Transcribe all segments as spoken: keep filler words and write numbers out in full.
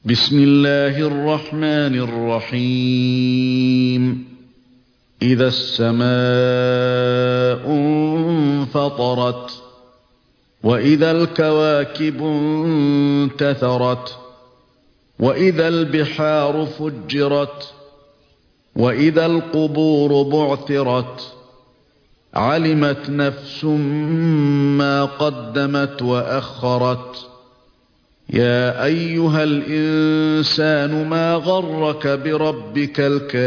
بسم الله الرحمن الرحيم إذا السماء انفطرت وإذا الكواكب انتثرت وإذا البحار فجرت وإذا القبور بعثرت علمت نفس ما قدمت وأخرت يا أيها الإنسان ما غرك بربك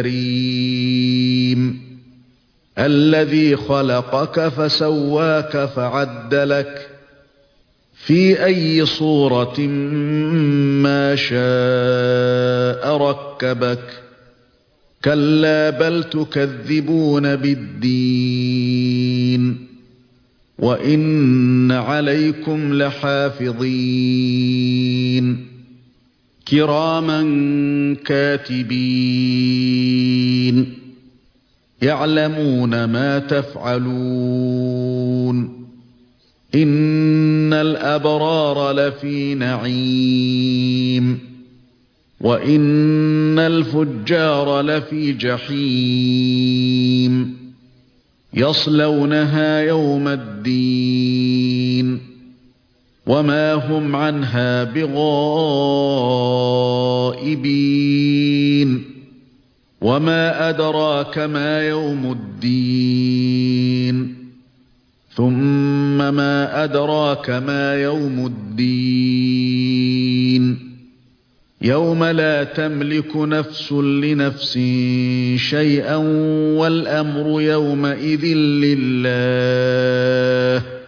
الكريم الذي خلقك فسواك فعدلك في أي صورة ما شاء ركبك كلا بل تكذبون بالدين وإن عليكم لحافظين كراما كاتبين يعلمون ما تفعلون إن الأبرار لفي نعيم وإن الفجار لفي جحيم يصلونها يوم الدين وما هم عنها بغائبين وما أدراك ما يوم الدين ثم ما أدراك ما يوم الدين يوم لا تملك نفس لنفس شيئا والأمر يومئذ لله